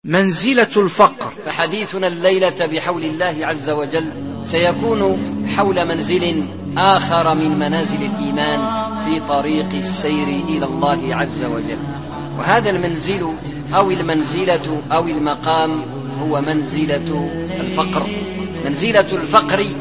منزلة الفقر. فحديثنا الليلة بحول الله عز وجل سيكون حول منزل آخر من منازل الإيمان في طريق السير إلى الله عز وجل، وهذا المنزل أو المنزلة أو المقام هو منزلة الفقر. منزلة الفقر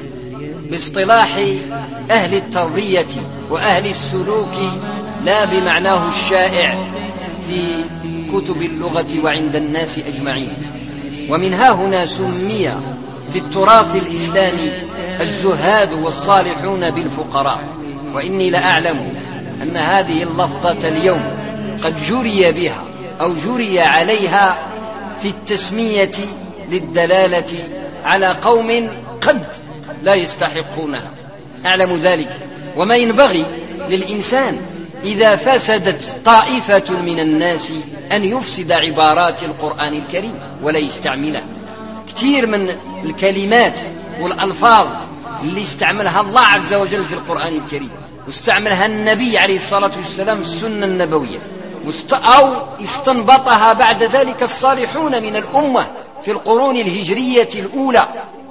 باصطلاح أهل التربية وأهل السلوك لا بمعناه الشائع في كتب اللغة وعند الناس أجمعين. ومن ها هنا سمي في التراث الإسلامي الزهاد والصالحون بالفقراء. وإني لأعلم أن هذه اللفظة اليوم قد جري بها أو جري عليها في التسمية للدلالة على قوم قد لا يستحقونها، أعلم ذلك. وما ينبغي للإنسان إذا فسدت طائفة من الناس أن يفسد عبارات القرآن الكريم ولا يستعملها. كثير من الكلمات والألفاظ اللي استعملها الله عز وجل في القرآن الكريم واستعملها النبي عليه الصلاة والسلام في السنة النبوية أو استنبطها بعد ذلك الصالحون من الأمة في القرون الهجرية الأولى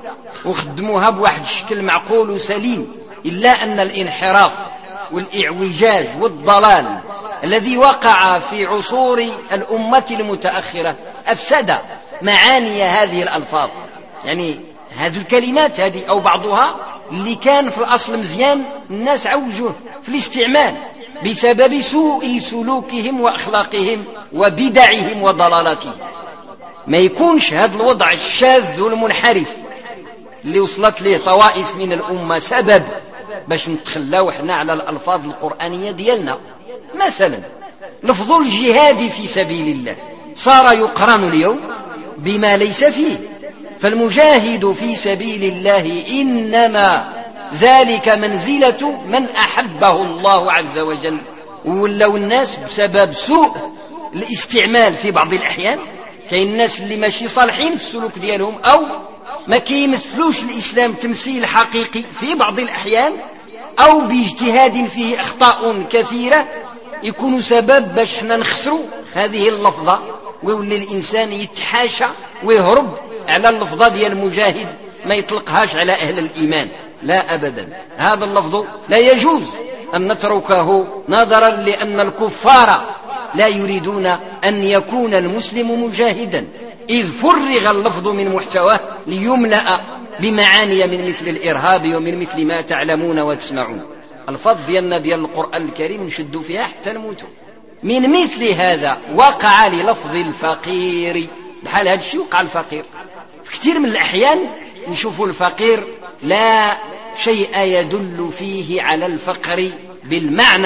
وخدموها بواحد الشكل معقول وسليم، إلا أن الانحراف والإعوجاج والضلال الذي وقع في عصور الأمة المتأخرة أفسد معاني هذه الألفاظ. يعني هذه الكلمات هذه أو بعضها اللي كان في الأصل مزيان الناس عوجوه في الاستعمال بسبب سوء سلوكهم وأخلاقهم وبدعهم وضلالاتهم. ما يكونش هذا الوضع الشاذ والمنحرف اللي وصلت له طوائف من الأمة سبب باش نتخلاو احنا على الألفاظ القرآنية ديالنا. مثلا لفظ الجهاد في سبيل الله صار يقرن اليوم بما ليس فيه، فالمجاهد في سبيل الله إنما ذلك منزلة من أحبه الله عز وجل. ولو الناس بسبب سوء الاستعمال في بعض الأحيان كاين الناس اللي ماشي صالحين في السلوك ديالهم أو ما كيمثلوش الإسلام تمثيل حقيقي في بعض الأحيان، أو باجتهاد فيه أخطاء كثيرة يكون سبب باش احنا نخسروا هذه اللفظة ويولي الإنسان يتحاشى ويهرب على اللفظة ديال المجاهد ما يطلقهاش على أهل الإيمان. لا أبدا، هذا اللفظ لا يجوز أن نتركه نظرا لأن الكفار لا يريدون أن يكون المسلم مجاهدا، إذ فرغ اللفظ من محتواه ليملأ بمعاني من مثل الإرهاب ومن مثل ما تعلمون وتسمعون. الفظ ديالنا ديال القرآن الكريم نشدوا فيها حتى نموتوا. من مثل هذا وقع للفظ الفقير، بحال هذا الشيء وقع الفقير في كثير من الأحيان. نشوفوا الفقير لا شيء يدل فيه على الفقر بالمعنى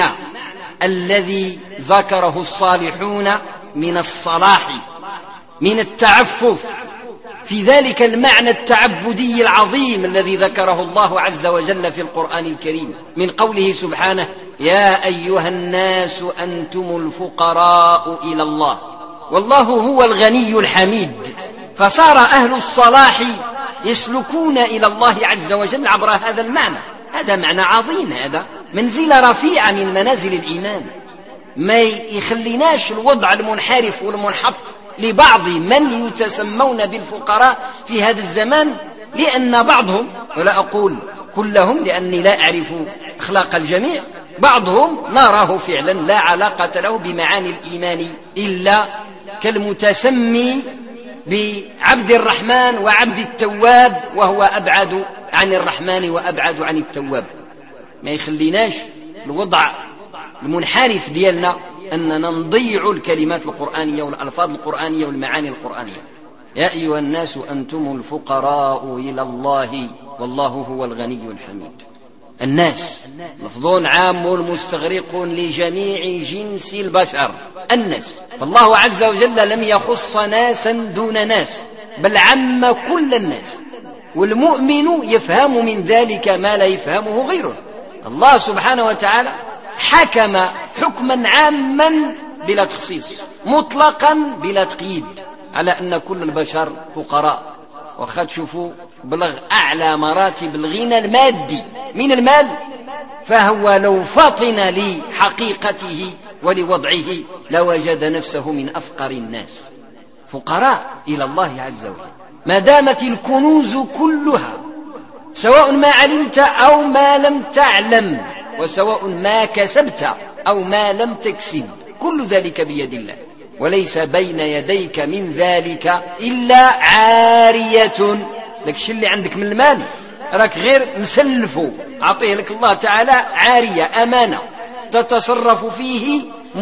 الذي ذكره الصالحون من الصلاح، من التعفف، في ذلك المعنى التعبدي العظيم الذي ذكره الله عز وجل في القرآن الكريم من قوله سبحانه: يا أيها الناس أنتم الفقراء إلى الله والله هو الغني الحميد. فصار أهل الصلاح يسلكون إلى الله عز وجل عبر هذا المعنى. هذا معنى عظيم، هذا منزلة رفيعة من منازل الإيمان. ما يخليناش الوضع المنحرف والمنحط لبعض من يتسمون بالفقراء في هذا الزمان، لأن بعضهم، ولا أقول كلهم لأني لا أعرف أخلاق الجميع، بعضهم نراه فعلا لا علاقة له بمعاني الإيمان إلا كالمتسمي بعبد الرحمن وعبد التواب، وهو أبعد عن الرحمن وأبعد عن التواب. ما يخليناش الوضع المنحرف ديالنا أننا نضيع الكلمات القرآنية والألفاظ القرآنية والمعاني القرآنية. يا أيها الناس أنتم الفقراء إلى الله والله هو الغني الحميد. الناس لفظ عام مستغرق لجميع جنس البشر، الناس. فالله عز وجل لم يخص ناسا دون ناس بل عم كل الناس، والمؤمن يفهم من ذلك ما لا يفهمه غيره. الله سبحانه وتعالى حكم حكما عاما بلا تخصيص، مطلقا بلا تقييد، على أن كل البشر فقراء. وقد شوفوا بلغ أعلى مراتب الغنى المادي من المال، فهو لو فطن لحقيقته ولوضعه لوجد نفسه من أفقر الناس. فقراء إلى الله عز وجل. ما دامت الكنوز كلها سواء ما علمت أو ما لم تعلم، وسواء ما كسبت أو ما لم تكسب، كل ذلك بيد الله، وليس بين يديك من ذلك إلا عارية. لك الشيء اللي عندك من المال راك غير مسلفه، أعطيه لك الله تعالى عارية، أمانة تتصرف فيه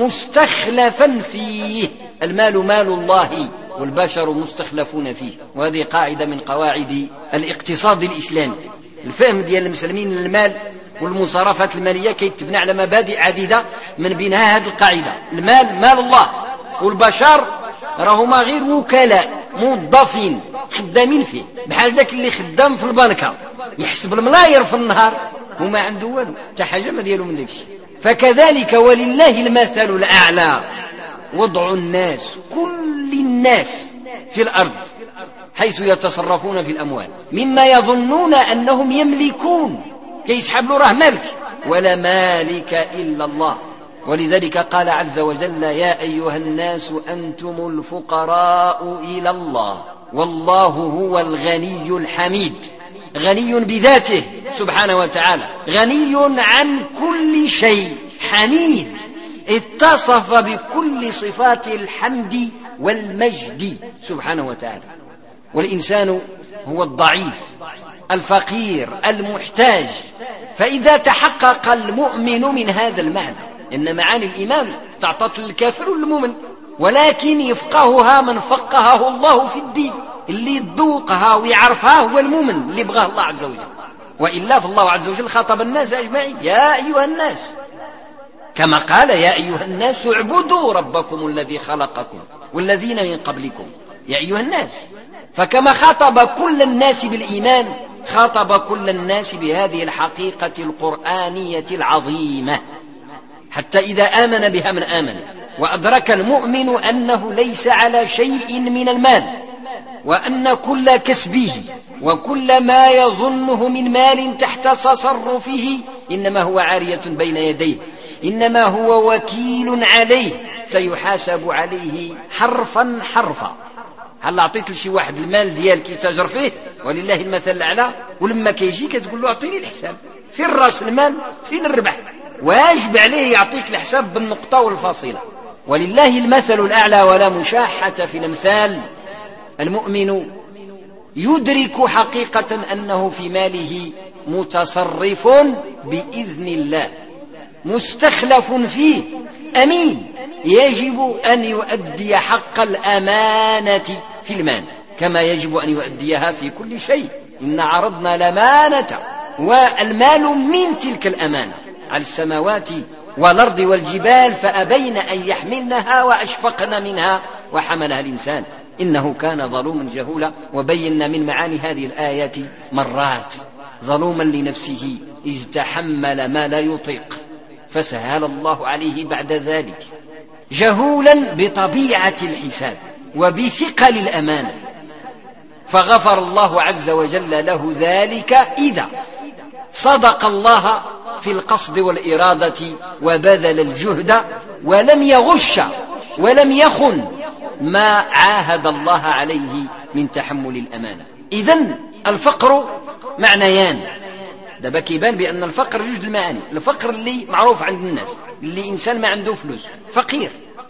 مستخلفا فيه. المال مال الله والبشر مستخلفون فيه، وهذه قاعدة من قواعد الاقتصاد الإسلامي. الفهم ديال المسلمين للمال والمصارفات المالية كيتبنى على مبادئ عديدة، من بينها هذه القاعدة: المال مال الله، والبشر راهما غير وكلاء موظفين خدامين فيه، بحال ذاك اللي خدام في البنكة يحسب الملاير في النهار وما عنده والو، حتى حاجة ما ديالو من داكشي. فكذلك ولله المثل الأعلى، وضع الناس كل الناس في الأرض حيث يتصرفون في الأموال مما يظنون أنهم يملكون، كيسحب له راه ملك، ولا مالك إلا الله. ولذلك قال عز وجل: يا أيها الناس أنتم الفقراء إلى الله والله هو الغني الحميد. غني بذاته سبحانه وتعالى، غني عن كل شيء، حميد، اتصف بكل صفات الحمد والمجد سبحانه وتعالى. والإنسان هو الضعيف الفقير المحتاج. فإذا تحقق المؤمن من هذا المعنى، إن معاني الإيمان تعطت للكافر والمؤمن، ولكن يفقهها من فقهه الله في الدين. اللي يذوقها ويعرفها هو المؤمن اللي بغاه الله عز وجل، وإلا فالله عز وجل خاطب الناس أجمعين: يا أيها الناس، كما قال: يا أيها الناس اعبدوا ربكم الذي خلقكم والذين من قبلكم. يا أيها الناس، فكما خاطب كل الناس بالإيمان خاطب كل الناس بهذه الحقيقة القرآنية العظيمة، حتى إذا آمن بها من آمن وأدرك المؤمن أنه ليس على شيء من المال، وأن كل كسبه وكل ما يظنه من مال تحت تصرفه إنما هو عارية بين يديه، إنما هو وكيل عليه سيحاسب عليه حرفا حرفا. هل أعطيت لشي واحد المال ديالك يتاجر فيه ولله المثل الأعلى، ولما كيجي كتقول له أعطيني الحساب، فين رأس المال فين الربح، واجب عليه يعطيك الحساب بالنقطة والفاصلة. ولله المثل الأعلى ولا مشاحة في الأمثال. المؤمن يدرك حقيقة أنه في ماله متصرف بإذن الله، مستخلف فيه، أمين، يجب أن يؤدي حق الأمانة في المال كما يجب أن يؤديها في كل شيء. إن عرضنا الأمانة، والمال من تلك الأمانة، على السماوات والأرض والجبال فأبين أن يحملنها وأشفقن منها وحملها الإنسان إنه كان ظلوما جهولا. وبينا من معاني هذه الآية مرات: ظلوما لنفسه إذ تحمل ما لا يطيق فسهل الله عليه بعد ذلك، جهولا بطبيعة الحساب وبثقل الأمانة فغفر الله عز وجل له ذلك إذا صدق الله في القصد والإرادة وبذل الجهد ولم يغش ولم يخن ما عاهد الله عليه من تحمل الأمانة. إذن الفقر معنيان. دابا كيبان بأن الفقر جوج المعاني: الفقر اللي معروف عند الناس، اللي إنسان ما عنده فلوس فقير،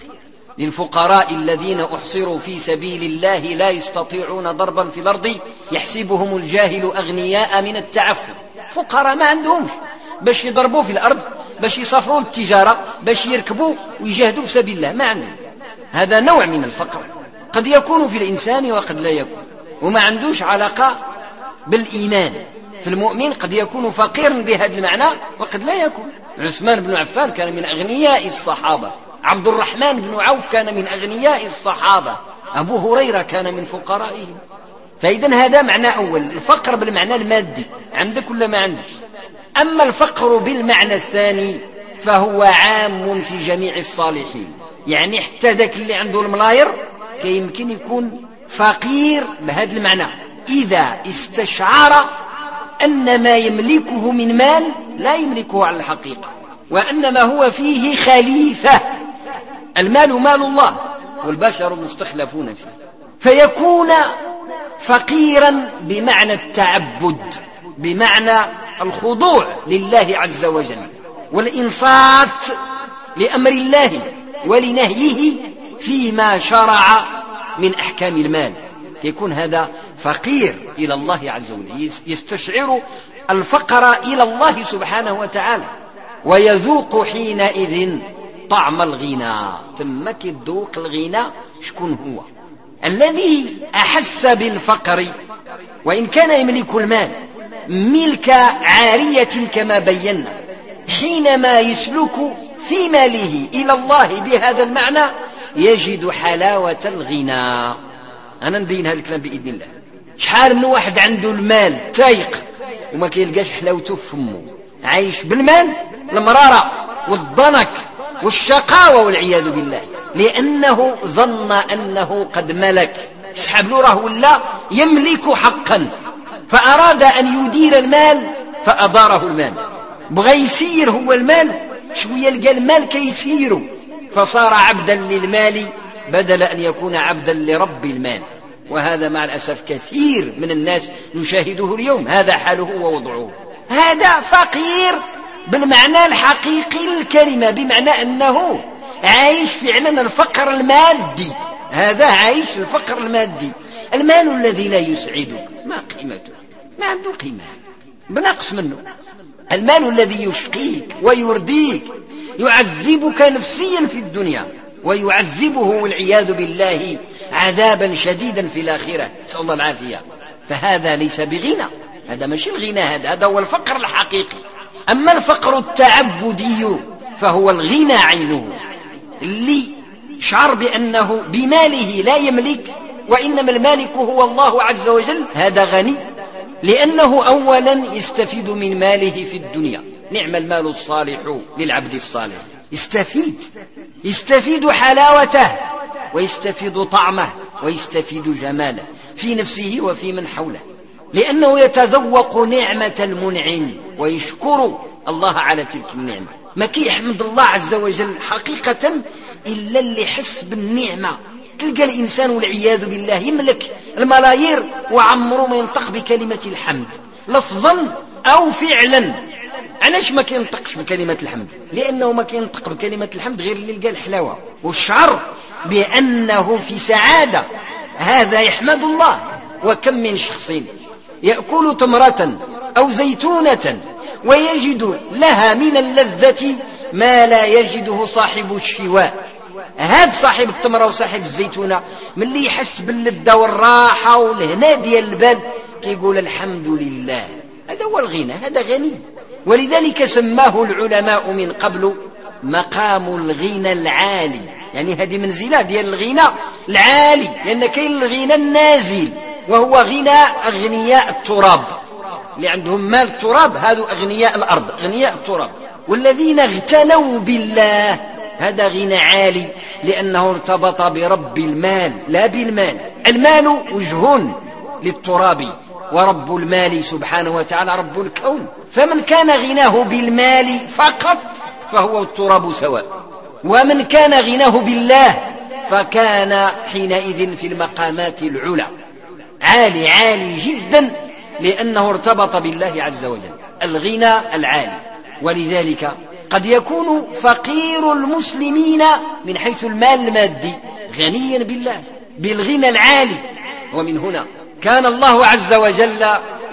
للفقراء الذين أحصروا في سبيل الله لا يستطيعون ضربا في الأرض يحسبهم الجاهل أغنياء من التعفف. فقراء ما عندهمش باش يضربوا في الأرض، باش يسافروا التجارة، باش يركبوا ويجاهدوا في سبيل الله، ما عندهم. هذا نوع من الفقر قد يكون في الإنسان وقد لا يكون، وما عندوش علاقة بالإيمان. في المؤمن قد يكون فقيرا بهذا المعنى وقد لا يكون. عثمان بن عفان كان من أغنياء الصحابة، عبد الرحمن بن عوف كان من أغنياء الصحابة، أبو هريرة كان من فقرائهم. فإذن هذا معنى أول، الفقر بالمعنى المادي، عندك ولا ما عندك. أما الفقر بالمعنى الثاني فهو عام في جميع الصالحين، يعني حتى ذاك اللي عنده الملاير يمكن يكون فقير بهذا المعنى إذا استشعر أن ما يملكه من مال لا يملكه على الحقيقة، وأنما هو فيه خليفة. المال مال الله والبشر مستخلفون فيه. فيكون فقيرا بمعنى التعبد، بمعنى الخضوع لله عز وجل والإنصات لأمر الله ولنهيه فيما شرع من أحكام المال. يكون هذا فقير إلى الله عز وجل، يستشعر الفقر إلى الله سبحانه وتعالى، ويذوق حينئذ طعم الغنى. تمك يذوق الغنى. شكون هو الذي أحس بالفقر وإن كان يملك المال ملك عارية كما بينا؟ حينما يسلك في ماله إلى الله بهذا المعنى يجد حلاوة الغنى. أنا نبين هذا الكلام بإذن الله. شحال من واحد عنده المال تايق وما كيلقاش حلاوته في فمه، عايش بالمال المرارة والضنك والشقاوة والعياذ بالله، لأنه ظن أنه قد ملك. سحب له راه ولا يملك حقا، فأراد أن يدير المال فأداره المال. بغى يسير هو المال شوية، لقى المال كيسيره فصار عبدا للمال بدل أن يكون عبدا لرب المال. وهذا مع الأسف كثير من الناس نشاهده اليوم، هذا حاله ووضعه. هذا فقير بالمعنى الحقيقي للكلمة، بمعنى أنه عايش فعلا الفقر المادي. هذا عايش الفقر المادي. المال الذي لا يسعدك ما قيمته؟ ما عنده قيمة، بنقص منه. المال الذي يشقيك ويرديك يعذبك نفسيا في الدنيا ويعذبه والعياذ بالله عذابا شديدا في الآخرة، نسأل الله العافية. فهذا ليس بغنى، هذا ماشي الغنى، هذا هو الفقر الحقيقي. أما الفقر التعبدي فهو الغنى عينه، اللي شعر بأنه بماله لا يملك وإنما المالك هو الله عز وجل. هذا غني لأنه أولا يستفيد من ماله في الدنيا. نعم المال الصالح للعبد الصالح، يستفيد حلاوته ويستفيد طعمه ويستفيد جماله في نفسه وفي من حوله، لأنه يتذوق نعمة المنعم ويشكر الله على تلك النعمة. ما كيحمد الله عز وجل حقيقة إلا اللي حس بالنعمة. تلقى الإنسان والعياذ بالله يملك الملايير وعمره ما ينطق بكلمة الحمد لفظا أو فعلا. علاش ما كينطقش بكلمة الحمد؟ لأنه ما كينطق بكلمة الحمد غير اللي لقى الحلاوة والشعر بأنه في سعادة. هذا يحمد الله. وكم من شخص يأكل تمرة أو زيتونة ويجد لها من اللذة ما لا يجده صاحب الشواء. هذا صاحب التمرة وصاحب الزيتونة من اللي يحس باللذة والراحة والهنا ديال البال كيقول الحمد لله. هذا هو الغنى، هذا غني. ولذلك سماه العلماء من قبل مقام الغنى العالي، يعني هذه منزلة ديال الغنى العالي، لأن كاين الغنى النازل وهو غنى أغنياء التراب اللي عندهم مال التراب، هذو أغنياء الأرض، أغنياء التراب. والذين اغتنوا بالله هذا غنى عالي لأنه ارتبط برب المال لا بالمال. المال وجه للتراب ورب المال سبحانه وتعالى رب الكون. فمن كان غناه بالمال فقط فهو التراب سواء، ومن كان غناه بالله فكان حينئذ في المقامات العلى، عالي عالي جدا، لأنه ارتبط بالله عز وجل، الغنى العالي. ولذلك قد يكون فقير المسلمين من حيث المال المادي غنيا بالله بالغنى العالي. ومن هنا كان الله عز وجل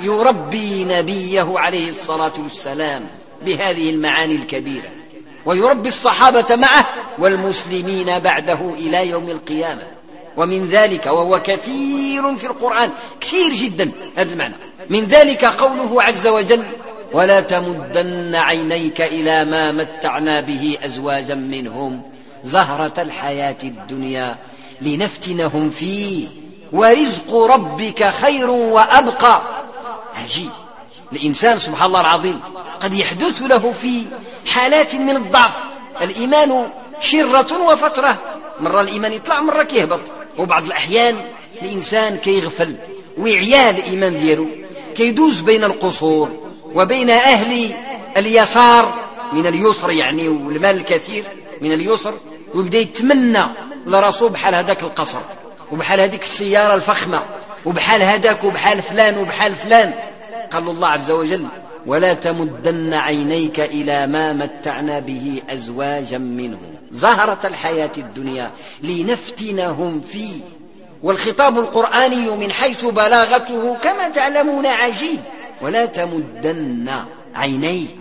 يربي نبيه عليه الصلاة والسلام بهذه المعاني الكبيرة، ويربي الصحابة معه والمسلمين بعده إلى يوم القيامة. ومن ذلك، وهو كثير في القرآن، كثير جدا هذا المعنى، من ذلك قوله عز وجل: ولا تمدن عينيك إلى ما متعنا به أزواجا منهم زهرة الحياة الدنيا لنفتنهم فيه ورزق ربك خير وأبقى. عجيب، الإنسان سبحان الله العظيم قد يحدث له في حالات من الضعف. الإيمان شرة وفترة، مرة الإيمان يطلع مرة كيهبط. وبعض الأحيان الإنسان كيغفل ويعيا الإيمان دياله، كيدوز بين القصور وبين أهل اليسار من اليسر، يعني والمال الكثير من اليسر، ويبدأ يتمنى لرسول بحال هذاك القصر وبحال هذيك السيارة الفخمة وبحال هذاك وبحال فلان وبحال فلان. قال الله عز وجل: ولا تمدن عينيك إلى ما متعنا به أزواجا منهم زهرة الحياة الدنيا لنفتنهم فيه. والخطاب القرآني من حيث بلاغته كما تعلمون عجيب. ولا تمدن عينيك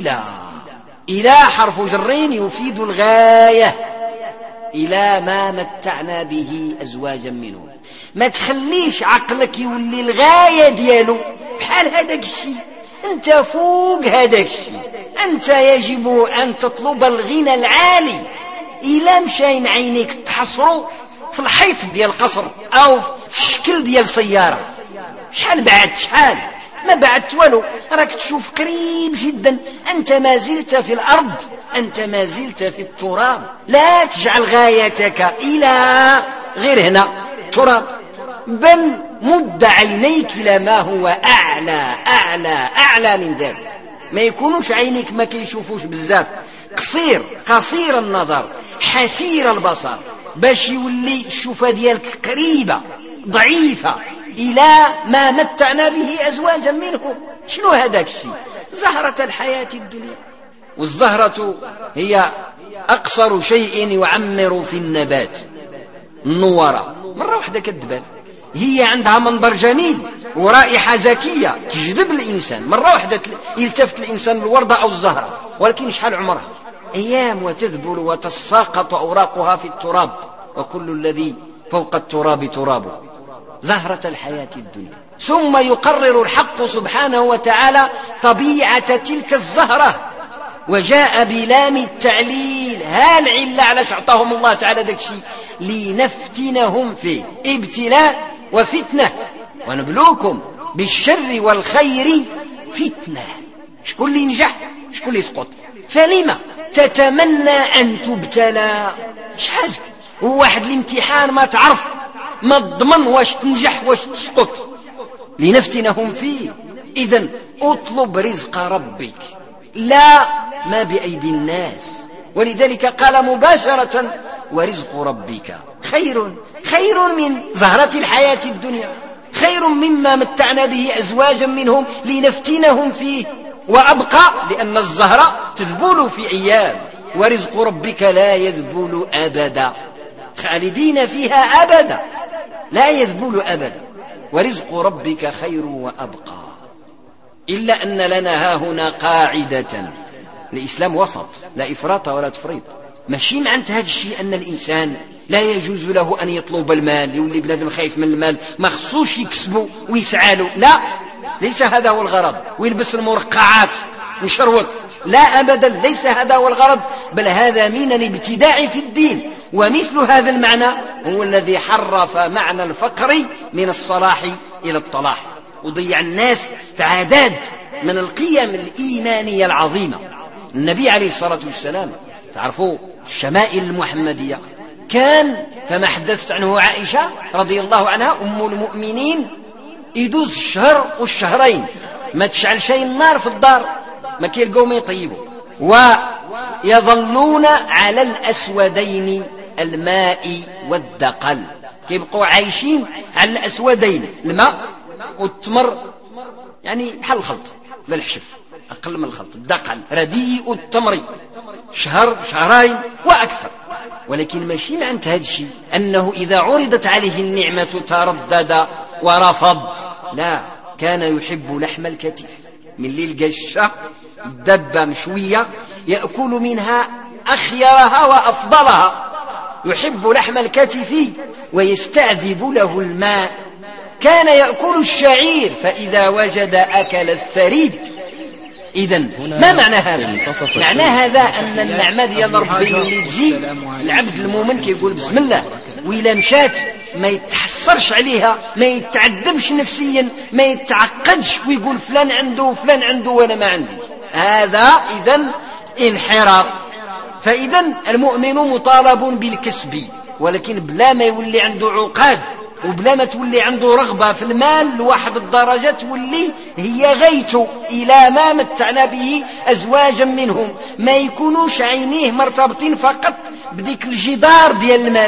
إلى حرف جر يفيد الغاية، إلى ما متعنا به أزواجا منهم. ما تخليش عقلك يولي الغاية ديالو بحال هذاك الشيء، أنت فوق هذاك الشيء، أنت يجب أن تطلب الغنى العالي. إلا مشاين عينيك تحصروا في الحيط ديال القصر أو في الشكل ديال سيارة، شحال بعد، شحال ما بعدت والو، راك تشوف قريب جدا. أنت ما زلت في الأرض، أنت ما زلت في التراب. لا تجعل غايتك إلى غير هنا تراب، بل مد عينيك إلى ما هو أعلى أعلى أعلى من ذلك. ما يكونوش عينيك ما كيشوفوش بزاف، قصير النظر، حسير البصر، باش يولي الشوفة ديالك قريبة ضعيفة. إلى ما متعنا به أزواجا منهم. شنو هذاك الشيء؟ زهرة الحياة الدنيا. والزهرة هي أقصر شيء يعمر في النبات. النورة مرة واحدة كتبان، هي عندها منظر جميل ورائحة زكية تجذب الإنسان. مرة واحدة يلتفت الإنسان للوردة أو الزهرة، ولكن شحال عمرها؟ أيام وتذبل وتساقط أوراقها في التراب، وكل الذي فوق التراب ترابه. زهرة الحياة الدنيا. ثم يقرر الحق سبحانه وتعالى طبيعة تلك الزهرة، وجاء بلام التعليل. العلة علاش أعطاهم الله تعالى ذاك الشيء؟ لنفتنهم فيه. ابتلاء وفتنة. ونبلوكم بالشر والخير فتنة. شكون اللي ينجح؟ شكون اللي يسقط؟ فلما تتمنى أن تبتلى؟ شحال هو واحد الامتحان ما تعرف، ما تضمن واش تنجح واش تسقط. لنفتنهم فيه. إذن اطلب رزق ربك، لا ما بأيدي الناس. ولذلك قال مباشرة: ورزق ربك خير من زهرة الحياة الدنيا، خير مما متعنا به أزواجا منهم لنفتنهم فيه، وأبقى، لأن الزهرة تذبل في أيام، ورزق ربك لا يذبل أبدا، خالدين فيها أبدا، لا يذبل أبدا. ورزق ربك خير وأبقى. إلا أن لنا هاهنا قاعدة: الإسلام وسط، لا إفراط ولا تفريط. ماشي معنى هذا الشيء أن الإنسان لا يجوز له أن يطلب المال، يولي بنادم خايف من المال ما خصوش يكسبه ويسعى له. لا، ليس هذا هو الغرض. ويلبس المرقعات ويشروط، لا أبدا، ليس هذا هو الغرض، بل هذا من الابتداع في الدين. ومثل هذا المعنى هو الذي حرف معنى الفقر من الصلاح إلى الطلاح، وضيع الناس في عداد من القيم الإيمانية العظيمة. النبي عليه الصلاة والسلام تعرفوا الشمائل المحمدية، كان كما حدثت عنه عائشة رضي الله عنها أم المؤمنين، يدوز الشهر والشهرين ما تشعل شيء النار في الدار، ما كيلقوا ما يطيبوا، ويظلون على الأسودين الماء والدقل، كيبقوا عايشين على الأسودين، الماء والتمر، يعني بحال الخلط لا الحشف، أقل من الخلط، الدقل رديء التمر، شهر شهرين وأكثر. ولكن ماشي معنى هذا الشيء أنه إذا عرضت عليه النعمة تردد ورفض، لا، كان يحب لحم الكتف. من اللي لقى الشاه دبة مشوية يأكل منها أخيرها وأفضلها، يحب لحم الكتف ويستعذب له الماء. كان يأكل الشعير فإذا وجد أكل الثريد. إذن ما معنى هذا؟ معنى هذا أن النعمة ديال ربي اللي تجي العبد المؤمن كيقول بسم الله، وإلا مشات ما يتحسرش عليها، ما يتعذبش نفسيا، ما يتعقدش ويقول فلان عنده فلان عنده وأنا ما عندي. هذا إذن انحراف. فإذن المؤمن مطالب بالكسب، ولكن بلا ما يولي عنده عقاد، وبلا ما تولي عنده رغبة في المال لواحد الدرجة تولي هي غايته. إلى ما متعنا به أزواجا منهم، ما يكونوش عينيه مرتبطين فقط بديك الجدار ديال المال،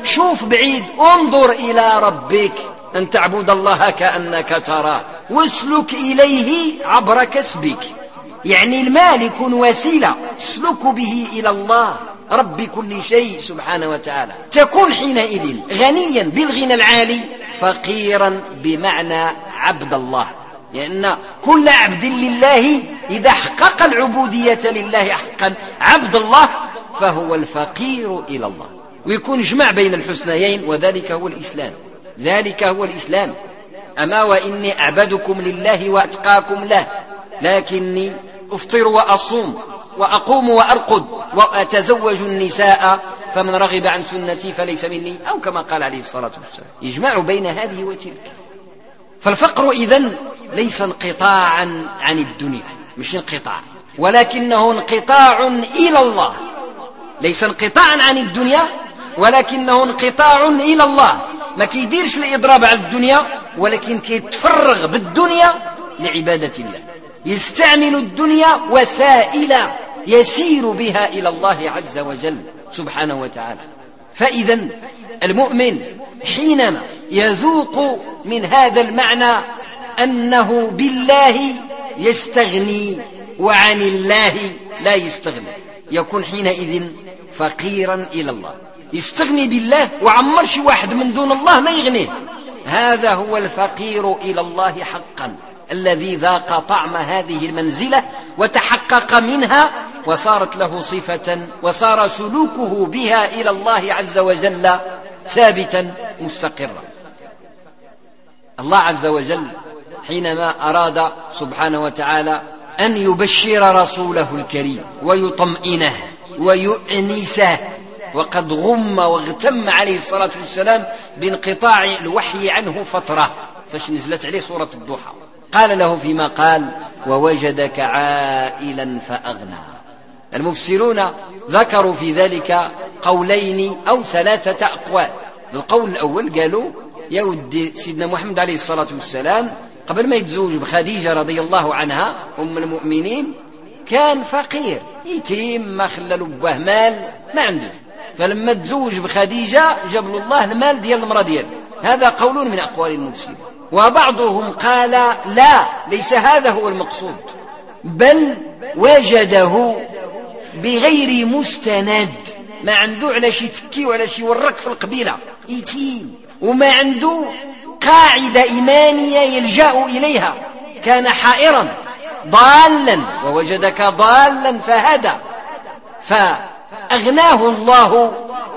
شوف بعيد، انظر إلى ربك، أن تعبد الله كأنك تراه، واسلك إليه عبر كسبك. يعني المال يكون وسيلة تسلك به إلى الله رب كل شيء سبحانه وتعالى. تكون حينئذ غنيا بالغنى العالي، فقيرا بمعنى عبد الله، لأن كل عبد لله إذا حقق العبودية لله حقا عبد الله فهو الفقير إلى الله. ويكون جمع بين الحسنيين، وذلك هو الإسلام. ذلك هو الإسلام. أما وإني أعبدكم لله وأتقاكم له، لكني أفطر وأصوم وأقوم وأرقد وأتزوج النساء، فمن رغب عن سنتي فليس مني، أو كما قال عليه الصلاة والسلام. يجمع بين هذه وتلك. فالفقر إذن ليس انقطاعا عن الدنيا، مش انقطاع، ولكنه انقطاع إلى الله. ليس انقطاعا عن الدنيا، ولكنه انقطاع إلى الله. ما كيديرش الإضراب على الدنيا، ولكن كيتفرغ بالدنيا لعبادة الله. يستعمل الدنيا وسائل يسير بها إلى الله عز وجل سبحانه وتعالى. فإذا المؤمن حينما يذوق من هذا المعنى أنه بالله يستغني وعن الله لا يستغني، يكون حينئذ فقيرا إلى الله. يستغني بالله وعمر شي واحد من دون الله ما يغنيه. هذا هو الفقير إلى الله حقا، الذي ذاق طعم هذه المنزلة وتحقق منها، وصارت له صفة، وصار سلوكه بها إلى الله عز وجل ثابتا مستقرا. الله عز وجل حينما أراد سبحانه وتعالى أن يبشر رسوله الكريم ويطمئنه ويؤنسه، وقد غم واغتم عليه الصلاة والسلام بانقطاع الوحي عنه فترة، فاش نزلت عليه سورة الضحى، قال له فيما قال: ووجدك عائلا فأغنى. المفسرون ذكروا في ذلك قولين أو 3 أقوال. القول الأول قالوا يا ودي سيدنا محمد عليه الصلاة والسلام قبل ما يتزوج بخديجة رضي الله عنها أم المؤمنين كان فقير يتيم، ما خلى له باه مال، ما عنده. فلما تزوج بخديجة جاب له الله المال ديال المرأة ديال. هذا قول من أقوال المفسرين. وبعضهم قال لا، ليس هذا هو المقصود، بل وجده بغير مستند، ما عنده على شي تكي ولا شي ورك في القبيلة، يتيم وما عنده قاعدة إيمانية يلجأ إليها، كان حائرا ضالا، ووجدك ضالا فهدى، فأغناه الله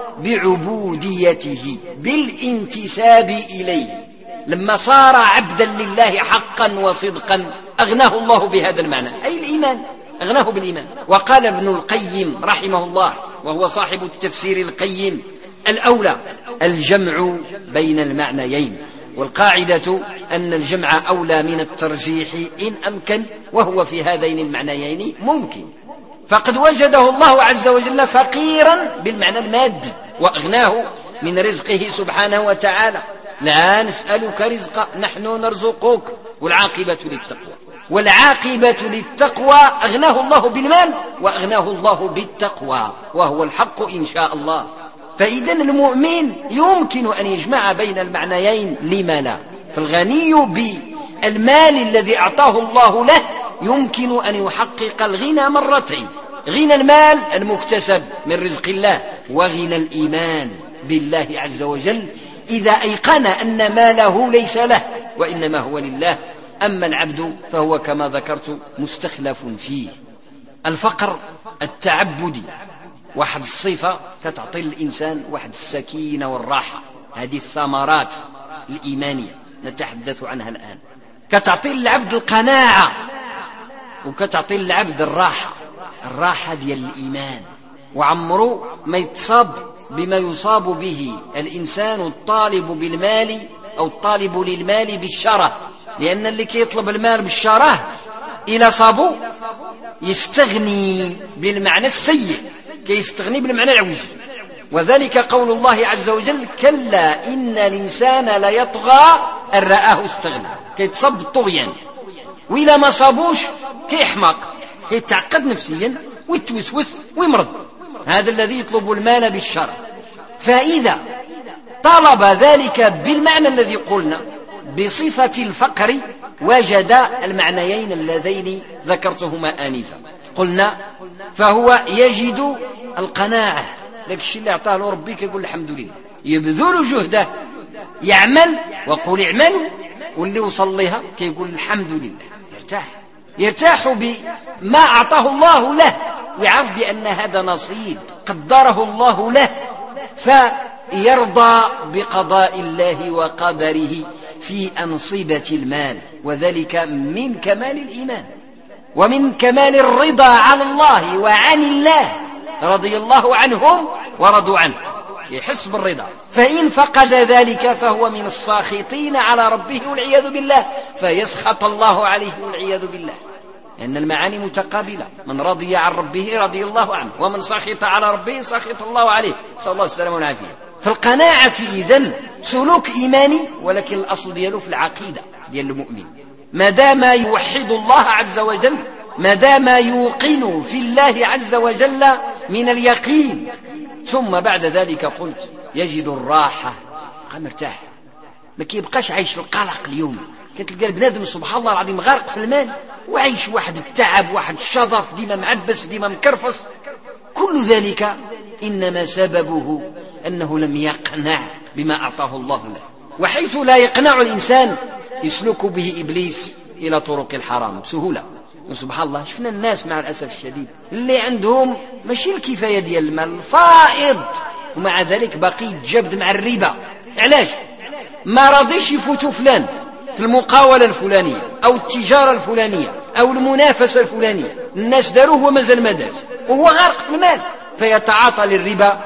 بعبوديته بالانتساب إليه. لما صار عبدا لله حقا وصدقا أغناه الله بهذا المعنى، أي الإيمان، أغناه بالإيمان. وقال ابن القيم رحمه الله، وهو صاحب التفسير القيم: الأولى الجمع بين المعنيين، والقاعدة أن الجمع أولى من الترجيح إن أمكن، وهو في هذين المعنيين ممكن. فقد وجده الله عز وجل فقيرا بالمعنى المادي، وأغناه من رزقه سبحانه وتعالى. لا نسألك رزقا نحن نرزقك، والعاقبة للتقوى. والعاقبة للتقوى أغناه الله بالمال، وأغناه الله بالتقوى، وهو الحق إن شاء الله. فإذا المؤمن يمكن أن يجمع بين المعنيين، لما لا؟ فالغني بالمال الذي أعطاه الله له يمكن أن يحقق الغنى مرتين: غنى المال المكتسب من رزق الله، وغنى الإيمان بالله عز وجل إذا أيقن أن ماله ليس له وإنما هو لله. أما العبد فهو كما ذكرت مستخلف فيه. الفقر التعبدي واحد الصفة كتعطي الإنسان واحد السكينة والراحة، هذه الثمرات الإيمانية نتحدث عنها الآن. كتعطي العبد القناعة، وكتعطي العبد الراحة ديال الإيمان. وعمره ما يتصاب بما يصاب به الإنسان الطالب بالمال أو الطالب للمال بالشره، لأن اللي كيطلب المال بالشره إلى صابو يستغني بالمعنى السيء، كيستغني بالمعنى العوج. وذلك قول الله عز وجل: كلا إن الإنسان ليطغى أن رآه استغنى. كيتصاب بالطغيان، وإذا ما صابوش كيحمق، كيتعقد نفسيا ويتوسوس ويمرض. هذا الذي يطلب المال بالشر. فإذا طلب ذلك بالمعنى الذي قلنا بصفة الفقر وجد المعنيين اللذين ذكرتهما آنفا. قلنا فهو يجد القناعة، لك الشيء اللي أعطاه له ربي كيقول الحمد لله، يبذل جهده، يعمل وقل اعملوا، واللي وصل لها كيقول الحمد لله، يرتاح بما أعطاه الله له، ويعرف بأن هذا نصيب قدره الله له، فيرضى بقضاء الله وقدره في أنصبة المال، وذلك من كمال الإيمان ومن كمال الرضا عن الله وعن الله، رضي الله عنهم ورضوا عنه، يحس بالرضا. فإن فقد ذلك فهو من الساخطين على ربه والعياذ بالله، فيسخط الله عليه والعياذ بالله، لأن المعاني متقابلة، من رضي عن ربه رضي الله عنه، ومن سخط على ربه سخط الله عليه، صلى الله السلامة والعافية. فالقناعة إذن سلوك إيماني، ولكن الأصل دياله في العقيدة ديال المؤمن، ما دام يوحد الله عز وجل، ما دام يوقن في الله عز وجل من اليقين، ثم بعد ذلك قلت يجد الراحة، مرتاح، ما كيبقاش عايش في القلق اليومي. كتلقى البنادم سبحان الله العظيم غارق في المال، وعيش واحد التعب، واحد الشظف، ديما معبس، ديما مكرفص. كل ذلك إنما سببه أنه لم يقنع بما أعطاه الله له، وحيث لا يقنع الإنسان يسلك به إبليس إلى طرق الحرام بسهولة. وسبحان الله شفنا الناس مع الأسف الشديد اللي عندهم ماشي الكفاية ديال المال فائض، ومع ذلك باقي يتجبد مع الربا. علاش؟ ما راضيش يفوتوا فلان في المقاولة الفلانية أو التجارة الفلانية أو المنافسة الفلانية، الناس داروه ومازال ما دار، وهو غارق في المال، فيتعاطى للربا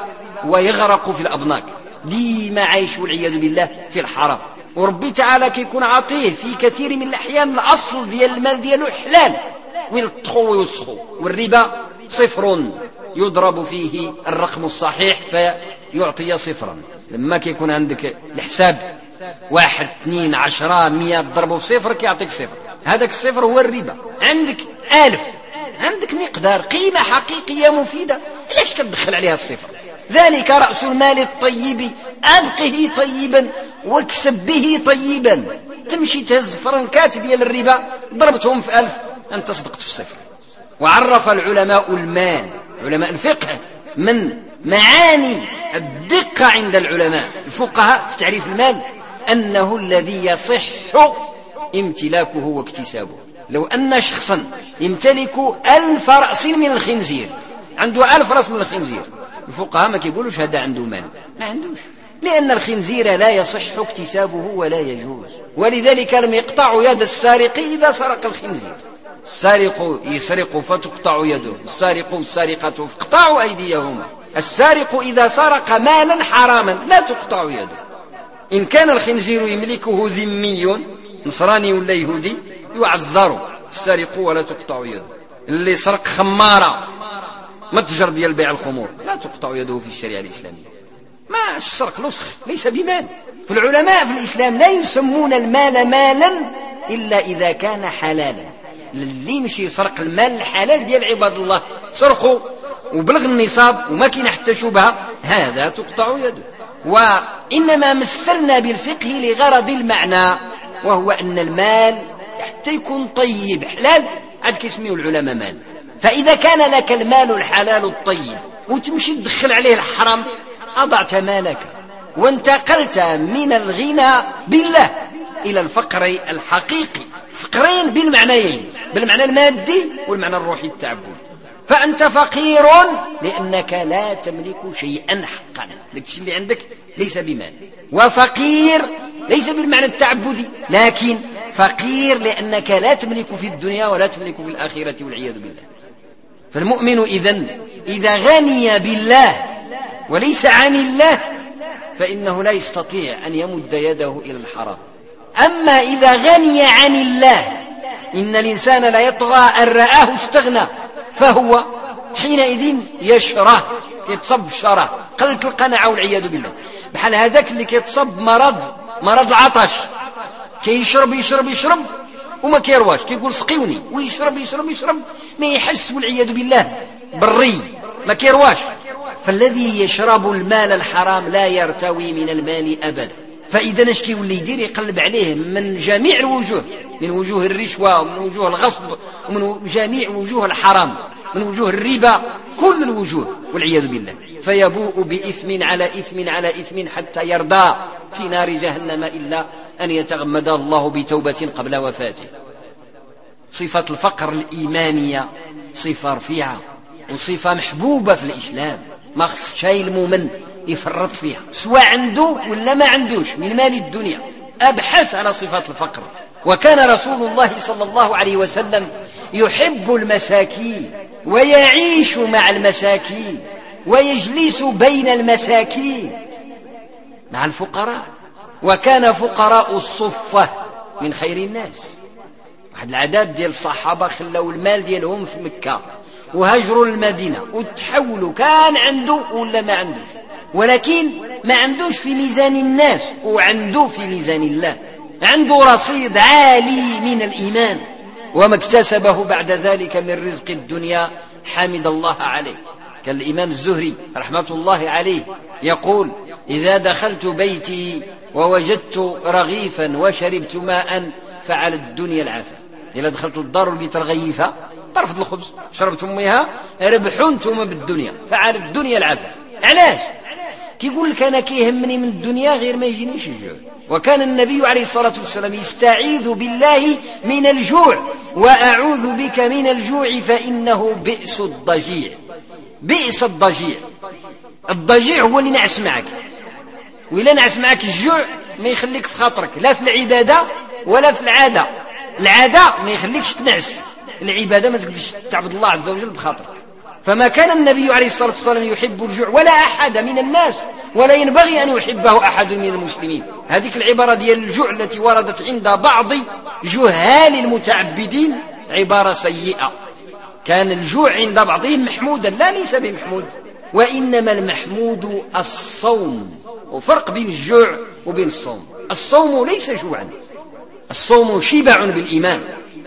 ويغرق في الأبناك، ديما عايش والعياذ بالله في الحرام. وربي تعالى كيكون عاطيه في كثير من الأحيان الأصل ديال المال دياله حلال، ويلطخو ويوسخو، والربا صفر يضرب فيه الرقم الصحيح فيعطي صفرا. لما كيكون عندك الحساب 1 2 10 100 ضربه بصفر كيعطيك صفر، هذاك الصفر هو الربا. عندك 1000، عندك مقدار قيمة حقيقية مفيدة، علاش كتدخل عليها الصفر؟ ذلك رأس المال الطيب، أبقه طيبا واكسب به طيبا. تمشي تهز فرنكات ديال الربا ضربتهم في 1000، أنت صدقت في الصفر. وعرف العلماء المال، علماء الفقه، من معاني الدقة عند العلماء الفقهاء في تعريف المال أنه الذي يصح امتلاكه واكتسابه. لو أن شخصا يمتلك 1000 رأس من الخنزير، عنده 1000 رأس من الخنزير، الفقهاء ما كيقولوش هذا عنده مال، ما عندوش، لأن الخنزير لا يصح اكتسابه ولا يجوز. ولذلك لم يقطع يد السارق إذا سرق الخنزير. السارق يسرق فتقطع يده، السارق والسارقة فاقطعوا أيديهما. السارق إذا سرق مالا حراما لا تقطع يده. إن كان الخنزير يملكه ذمي نصراني ولا يهودي يعزر السارق ولا تقطع يده. اللي سرق خمارة متجر ديال بيع الخمور لا تقطع يده في الشريعة الإسلامية. ما السرق لصخ ليس بمال. فالعلماء في الإسلام لا يسمون المال مالا إلا إذا كان حلالا. اللي يمشي يسرق المال الحلال ديال عباد الله سرقوا وبلغ النصاب وما كاين حتى شبهة، هذا تقطع يده. وإنما مثلنا بالفقه لغرض المعنى، وهو أن المال حتى يكون طيب حلال عاد كيسميه العلماء مال. فإذا كان لك المال الحلال الطيب وتمشي تدخل عليه الحرام أضعت مالك وانتقلت من الغنى بالله إلى الفقر الحقيقي. فقرين بالمعنيين، بالمعنى المادي والمعنى الروحي التعبدي. فأنت فقير لأنك لا تملك شيئا حقا، لك الشيء اللي عندك ليس بمال. وفقير ليس بالمعنى التعبدي، لكن فقير لأنك لا تملك في الدنيا ولا تملك في الآخرة والعياذ بالله. فالمؤمن إذا غني بالله وليس عن الله فإنه لا يستطيع أن يمد يده إلى الحرام. أما إذا غني عن الله، إن الإنسان لا يطغى أن رآه استغنى، فهو حينئذ يشره، يتصب شره، قلة القناعة والعياذ بالله. بحال هذاك اللي كيتصب مرض العطش، كيشرب يشرب يشرب وما كيرواش، كيقول سقيوني، ويشرب يشرب يشرب ما يحس والعياذ بالله بالري، ما كيرواش. فالذي يشرب المال الحرام لا يرتوي من المال أبدا. فإذا اش كيولي يدير؟ يقلب عليه من جميع الوجوه، من وجوه الرشوة ومن وجوه الغصب ومن جميع وجوه الحرام، من وجوه الربا، كل الوجوه والعياذ بالله. فيبوء بإثم على إثم على إثم حتى يرضى في نار جهنم إلا أن يتغمد الله بتوبة قبل وفاته. صفة الفقر الإيمانية صفة رفيعة وصفة محبوبة في الإسلام، ما خص شيء المؤمن يفرط فيها سواء عنده ولا ما عندوش من مال الدنيا. أبحث على صفات الفقر. وكان رسول الله صلى الله عليه وسلم يحب المساكين ويعيش مع المساكين ويجلس بين المساكين مع الفقراء. وكان فقراء الصفة من خير الناس. واحد العدد ديال الصحابة خلوا المال ديالهم في مكة وهاجروا المدينة وتحولوا، كان عنده ولا ما عندوش، ولكن ما عندوش في ميزان الناس وعنده في ميزان الله. عنده رصيد عالي من الإيمان، وما اكتسبه بعد ذلك من رزق الدنيا حمد الله عليه. كان الإمام الزهري رحمة الله عليه يقول: إذا دخلت بيتي ووجدت رغيفا وشربت ماء فعلى الدنيا العافية. إذا دخلت الدار ولقيت رغيفة طرفت الخبز شربت أمها ربحوا انتم بالدنيا فعلى الدنيا العافية. علاش؟ كيقول لك أنا كيهمني من الدنيا غير ما يجينيش الجوع. وكان النبي عليه الصلاة والسلام يستعيذ بالله من الجوع: وأعوذ بك من الجوع فإنه بئس الضجيع. بئس الضجيع. الضجيع هو اللي نعس معك، وإلا نعس معك الجوع ما يخليك في خاطرك لا في العبادة ولا في العادة. العادة ما يخليكش تنعس، العبادة ما تقدرش تعبد الله عز وجل بخاطرك. فما كان النبي عليه الصلاة والسلام يحب الجوع ولا أحد من الناس، ولا ينبغي أن يحبه أحد من المسلمين. هذه العبارة ديال الجوع التي وردت عند بعض جهال المتعبدين عبارة سيئة. كان الجوع عند بعضهم محمودا، لا ليس بمحمود، وإنما المحمود الصوم. وفرق بين الجوع وبين الصوم. الصوم ليس جوعا، الصوم شبع بالإيمان.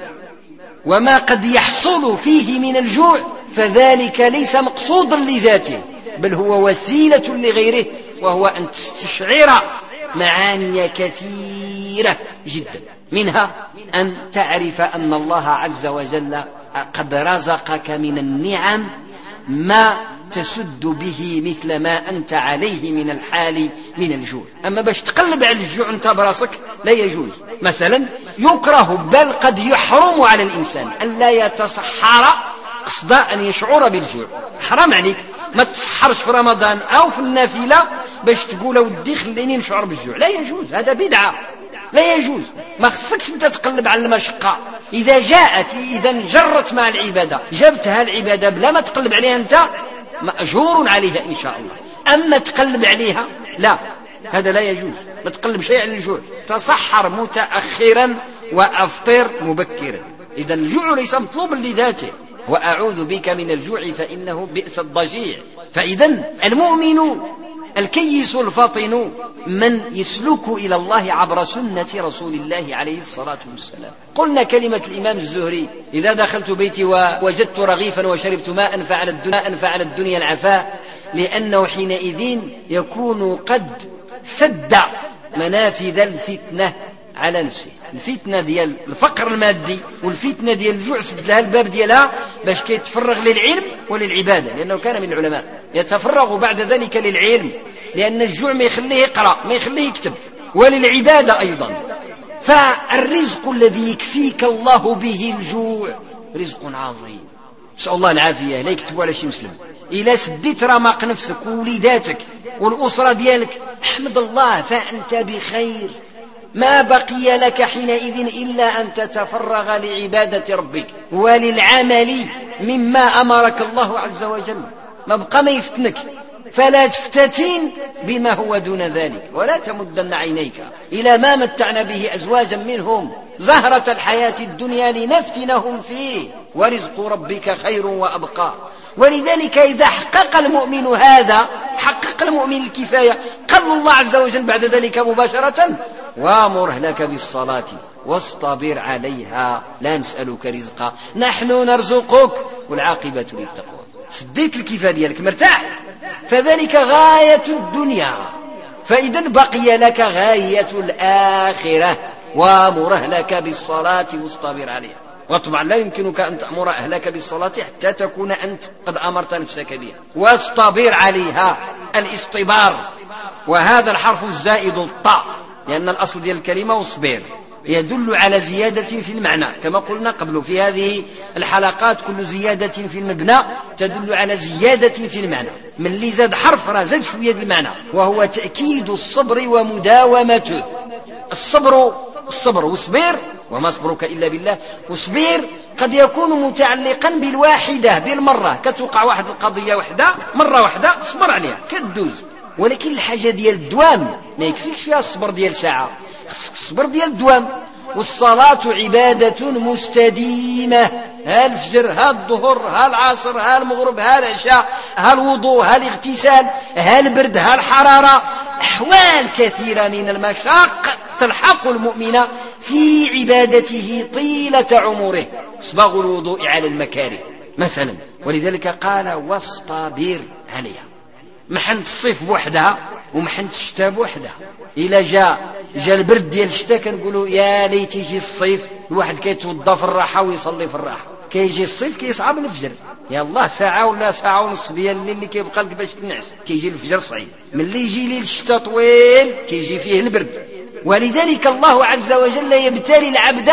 وما قد يحصل فيه من الجوع فذلك ليس مقصودا لذاته، بل هو وسيلة لغيره، وهو أن تستشعر معاني كثيرة جدا. منها أن تعرف أن الله عز وجل قد رزقك من النعم ما تسد به مثل ما أنت عليه من الحال من الجوع. أما باش تقلب على الجوع أنت براسك لا يجوز. مثلا يكره بل قد يحرم على الإنسان أن لا يتصحر قصد أن يشعر بالجوع. حرام عليك ما تسحرش في رمضان أو في النافلة باش تقول ودي خليني نشعر بالجوع، لا يجوز، هذا بدعة، لا يجوز. ما خصكش انت تقلب على المشقة. إذا جاءت إذا جرت مع العبادة جبتها العبادة بلا ما تقلب عليها أنت مأجور عليها إن شاء الله. أما تقلب عليها لا، هذا لا يجوز. ما تقلب شيء على الجوع، تصحر متأخرا وأفطر مبكرا. إذا الجوع ليس مطلوبا لذاته. وأعوذ بك من الجوع فإنه بئس الضجيع. فإذا المؤمن الكيس الفطن من يسلك إلى الله عبر سنة رسول الله عليه الصلاة والسلام. قلنا كلمة الإمام الزهري: إذا دخلت بيتي ووجدت رغيفا وشربت ماء فعل الدنيا العفاء، لأنه حينئذ يكون قد سد منافذ الفتنة على نفسه. الفتنة ديال الفقر المادي والفتنة ديال الجوع سد لها الباب ديالها باش كيتفرغ للعلم وللعبادة، لأنه كان من العلماء يتفرغ بعد ذلك للعلم، لأن الجوع ما يخليه يقرأ ما يخليه يكتب، وللعبادة أيضا. فالرزق الذي يكفيك الله به الجوع رزق عظيم، نسأل الله العافية. لا يكتبوا على شي مسلم. إلا سديت رمق نفسك ووليداتك والأسرة ديالك احمد الله فأنت بخير. ما بقي لك حينئذ إلا أن تتفرغ لعبادة ربك وللعمل مما أمرك الله عز وجل. ما بقى ما يفتنك، فلا تفتتن بما هو دون ذلك، ولا تمدن عينيك إلى ما متعنا به أزواجا منهم زهرة الحياة الدنيا لنفتنهم فيه، ورزق ربك خير وأبقى. ولذلك إذا حقق المؤمن هذا حقق المؤمن الكفاية. قال الله عز وجل بعد ذلك مباشرة: وامر أهلك بالصلاة واصطبر عليها لا نسألك رزقا نحن نرزقك والعاقبة للتقوى. سديت الكفاية ديالك مرتاح، فذلك غاية الدنيا. فإذا بقي لك غاية الآخرة، وامر أهلك بالصلاة واصطبر عليها. وطبعا لا يمكنك أن تأمر أهلك بالصلاة حتى تكون أنت قد أمرت نفسك بها. واصطبر عليها، الاصطبار، وهذا الحرف الزائد الطاء، لأن الأصل ديال الكلمة واصبر يدل على زيادة في المعنى، كما قلنا قبل في هذه الحلقات كل زيادة في المبنى تدل على زيادة في المعنى. من اللي زاد حرف راه زاد شوية المعنى، وهو تأكيد الصبر ومداومته. الصبر واصبر وما صبرك إلا بالله. واصبر قد يكون متعلقا بالواحدة، بالمرة، كتوقع واحد القضية وحدة مرة واحدة اصبر عليها كدوز. ولكن الحاجة ديال الدوام ما يكفيكش فيها الصبر ديال ساعة، خصك الصبر ديال الدوام. والصلاة عبادة مستديمة، ها الفجر، ها الظهر، ها العصر، ها المغرب، ها العشاء، ها الوضوء، ها الاغتسال، ها البرد، ها الحرارة، أحوال كثيرة من المشاق تلحق المؤمن في عبادته طيلة عمره، إسباغ الوضوء على المكاره مثلا. ولذلك قال واصطبر عليها. محنت الصيف بوحدها ومحنت الشتاء بوحدها. إلا جاء البرد ديال الشتاء كنقولوا يا ليت يجي الصيف، الواحد كيتوضى في الراحة ويصلي في الراحة. كيجي الصيف كيصعب الفجر، يا الله ساعة ولا ساعة ونص ديال الليل اللي كيبقى لك باش تنعس، كيجي الفجر صعيب. من اللي يجي ليل الشتاء طويل كيجي فيه البرد. ولذلك الله عز وجل يبتلي العبد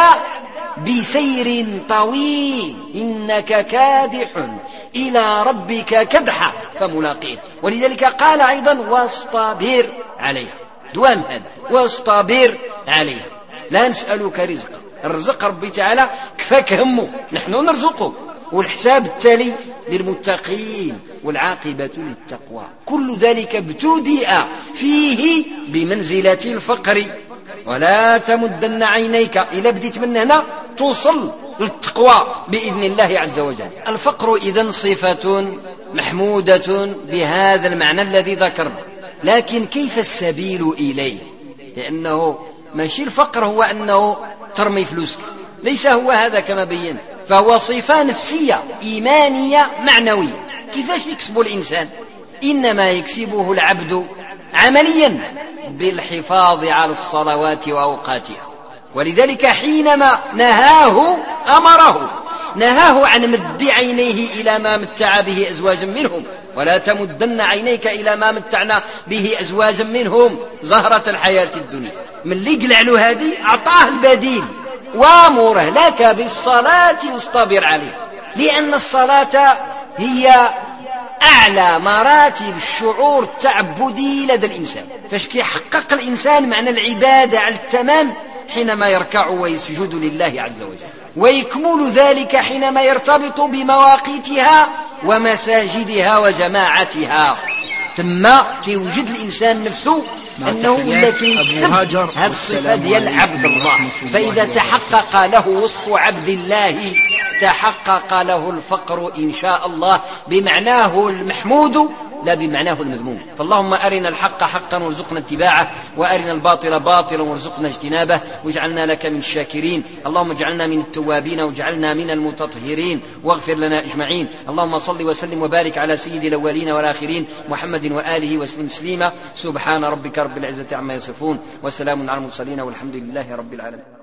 بسير طويل، إنك كادح إلى ربك كدحا فملاقيه. ولذلك قال أيضا واصطبر عليها، دوام هذا، واصطبر عليها. لا نسألك رزق، الرزق ربي تعالى كفاك همه، نحن نرزقه. والحساب التالي للمتقين والعاقبة للتقوى. كل ذلك ابتدئ فيه بمنزلة الفقر. ولا تمدن عينيك، إلى بديت من هنا توصل للتقوى بإذن الله عز وجل. الفقر إذن صفة محمودة بهذا المعنى الذي ذكرنا، لكن كيف السبيل إليه؟ لأنه ماشي الفقر هو أنه ترمي فلوسك، ليس هو هذا كما بينا، فهو صفة نفسية إيمانية معنوية. كيفاش يكسب الإنسان؟ إنما يكسبه العبد عمليا بالحفاظ على الصلوات وأوقاتها. ولذلك حينما نهاه عن مد عينيه إلى ما متع به أزواجا منهم، ولا تمدن عينيك إلى ما متعنا به أزواجا منهم زهرة الحياة الدنيا. من اللي قلع له هذه أعطاه البديل، وامره لك بالصلاة واصطبر عليه، لأن الصلاة هي أعلى مراتب الشعور التعبدي لدى الإنسان. فاش كيحقق الإنسان معنى العبادة على التمام حينما يركع ويسجد لله عز وجل، ويكمل ذلك حينما يرتبط بمواقيتها ومساجدها وجماعتها. ثم كيوجد الإنسان نفسه أنه ولا كيكسب هذه الصفة ديال عبد الله. فإذا تحقق له وصف عبد الله تحقق له الفقر إن شاء الله بمعناه المحمود لا بمعناه المذموم. فاللهم أرنا الحق حقا وارزقنا اتباعه، وأرنا الباطل باطلا وارزقنا اجتنابه، واجعلنا لك من الشاكرين. اللهم اجعلنا من التوابين واجعلنا من المتطهرين، واغفر لنا أجمعين. اللهم صل وسلم وبارك على سيد الأولين والآخرين محمد وآله وسلم تسليما. سبحان ربك رب العزة عما يصفون، وسلام على المرسلين، والحمد لله رب العالمين.